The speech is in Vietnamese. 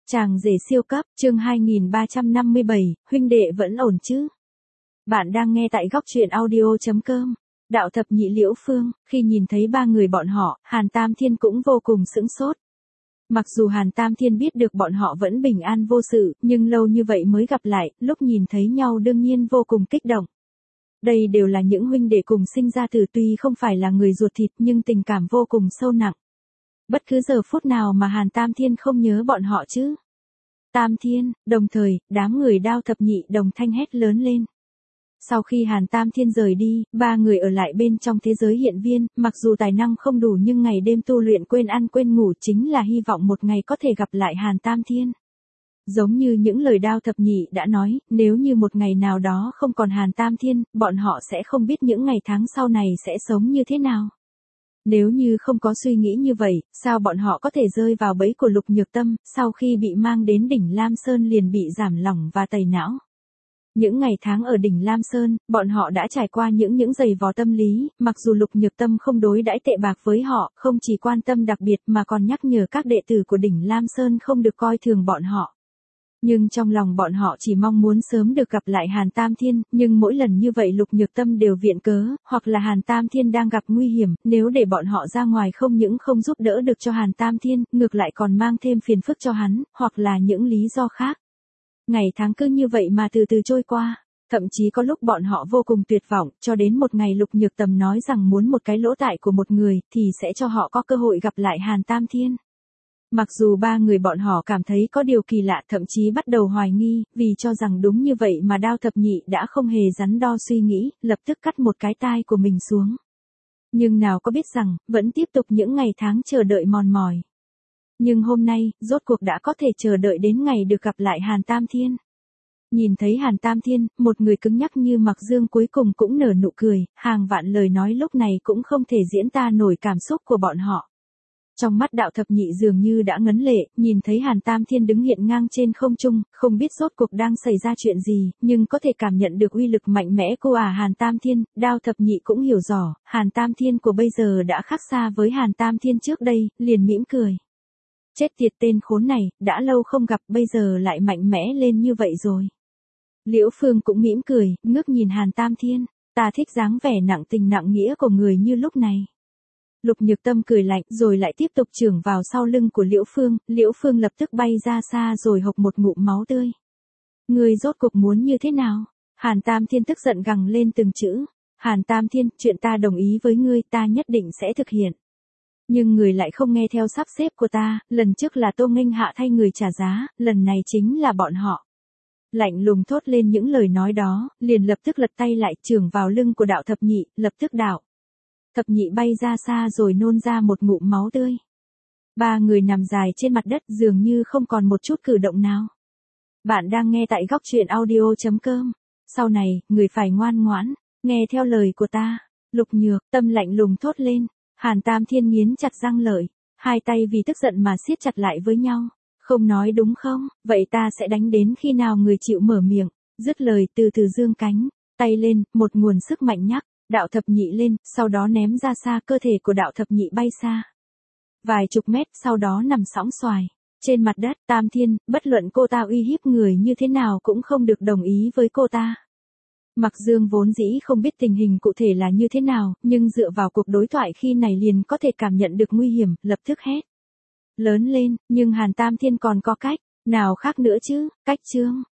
Chàng rể siêu cấp, chương 2357, huynh đệ vẫn ổn chứ? Bạn đang nghe tại góc truyện audio.com. Đạo thập nhị Liễu Phương, khi nhìn thấy ba người bọn họ, Hàn Tam Thiên cũng vô cùng sững sốt. Mặc dù Hàn Tam Thiên biết được bọn họ vẫn bình an vô sự, nhưng lâu như vậy mới gặp lại, lúc nhìn thấy nhau đương nhiên vô cùng kích động. Đây đều là những huynh đệ cùng sinh ra từ, tuy không phải là người ruột thịt nhưng tình cảm vô cùng sâu nặng. Bất cứ giờ phút nào mà Hàn Tam Thiên không nhớ bọn họ chứ? Tam Thiên, đồng thời, đám người Đao thập nhị đồng thanh hét lớn lên. Sau khi Hàn Tam Thiên rời đi, ba người ở lại bên trong thế giới hiện viên, mặc dù tài năng không đủ nhưng ngày đêm tu luyện quên ăn quên ngủ chính là hy vọng một ngày có thể gặp lại Hàn Tam Thiên. Giống như những lời Đao thập nhị đã nói, nếu như một ngày nào đó không còn Hàn Tam Thiên, bọn họ sẽ không biết những ngày tháng sau này sẽ sống như thế nào. Nếu như không có suy nghĩ như vậy, sao bọn họ có thể rơi vào bẫy của Lục Nhược Tâm, sau khi bị mang đến đỉnh Lam Sơn liền bị giảm lỏng và tẩy não. Những ngày tháng ở đỉnh Lam Sơn, bọn họ đã trải qua những giày vò tâm lý, mặc dù Lục Nhược Tâm không đối đãi tệ bạc với họ, không chỉ quan tâm đặc biệt mà còn nhắc nhở các đệ tử của đỉnh Lam Sơn không được coi thường bọn họ. Nhưng trong lòng bọn họ chỉ mong muốn sớm được gặp lại Hàn Tam Thiên, nhưng mỗi lần như vậy Lục Nhược Tâm đều viện cớ, hoặc là Hàn Tam Thiên đang gặp nguy hiểm, nếu để bọn họ ra ngoài không những không giúp đỡ được cho Hàn Tam Thiên, ngược lại còn mang thêm phiền phức cho hắn, hoặc là những lý do khác. Ngày tháng cứ như vậy mà từ từ trôi qua, thậm chí có lúc bọn họ vô cùng tuyệt vọng, cho đến một ngày Lục Nhược Tâm nói rằng muốn một cái lỗ tại của một người, thì sẽ cho họ có cơ hội gặp lại Hàn Tam Thiên. Mặc dù ba người bọn họ cảm thấy có điều kỳ lạ, thậm chí bắt đầu hoài nghi, vì cho rằng đúng như vậy mà Đao thập nhị đã không hề đắn đo suy nghĩ, lập tức cắt một cái tai của mình xuống. Nhưng nào có biết rằng, vẫn tiếp tục những ngày tháng chờ đợi mòn mỏi. Nhưng hôm nay, rốt cuộc đã có thể chờ đợi đến ngày được gặp lại Hàn Tam Thiên. Nhìn thấy Hàn Tam Thiên, một người cứng nhắc như Mặc Dương cuối cùng cũng nở nụ cười, hàng vạn lời nói lúc này cũng không thể diễn tả nổi cảm xúc của bọn họ. Trong mắt Đạo thập nhị dường như đã ngấn lệ, nhìn thấy Hàn Tam Thiên đứng hiện ngang trên không trung, không biết rốt cuộc đang xảy ra chuyện gì, nhưng có thể cảm nhận được uy lực mạnh mẽ của Hàn Tam Thiên, Đao thập nhị cũng hiểu rõ, Hàn Tam Thiên của bây giờ đã khác xa với Hàn Tam Thiên trước đây, liền mỉm cười. Chết tiệt tên khốn này, đã lâu không gặp bây giờ lại mạnh mẽ lên như vậy rồi. Liễu Phương cũng mỉm cười, ngước nhìn Hàn Tam Thiên, ta thích dáng vẻ nặng tình nặng nghĩa của người như lúc này. Lục Nhược Tâm cười lạnh rồi lại tiếp tục chưởng vào sau lưng của Liễu Phương lập tức bay ra xa rồi hộc một ngụm máu tươi. Ngươi rốt cuộc muốn như thế nào? Hàn Tam Thiên tức giận gằn lên từng chữ. Hàn Tam Thiên, chuyện ta đồng ý với ngươi, ta nhất định sẽ thực hiện. Nhưng người lại không nghe theo sắp xếp của ta, lần trước là Tô Nghênh Hạ thay người trả giá, lần này chính là bọn họ. Lạnh lùng thốt lên những lời nói đó, liền lập tức lật tay lại chưởng vào lưng của Đạo thập nhị, lập tức đạo. Thập nhị bay ra xa rồi nôn ra một ngụm máu tươi. Ba người nằm dài trên mặt đất dường như không còn một chút cử động nào. Bạn đang nghe tại góc truyện audio.com. Sau này, người phải ngoan ngoãn, nghe theo lời của ta. Lục Nhược Tâm lạnh lùng thốt lên. Hàn Tam Thiên nghiến chặt răng lợi, hai tay vì tức giận mà siết chặt lại với nhau. Không nói đúng không, vậy ta sẽ đánh đến khi nào người chịu mở miệng. Dứt lời từ từ giương cánh, tay lên, một nguồn sức mạnh nhắc. Đạo thập nhị lên, sau đó ném ra xa, cơ thể của Đạo thập nhị bay xa. Vài chục mét, sau đó nằm sõng xoài. Trên mặt đất, Tam Thiên, bất luận cô ta uy hiếp người như thế nào cũng không được đồng ý với cô ta. Mặc Dương vốn dĩ không biết tình hình cụ thể là như thế nào, nhưng dựa vào cuộc đối thoại khi này liền có thể cảm nhận được nguy hiểm, lập tức hét lớn lên, nhưng Hàn Tam Thiên còn có cách, nào khác nữa chứ, cách chương.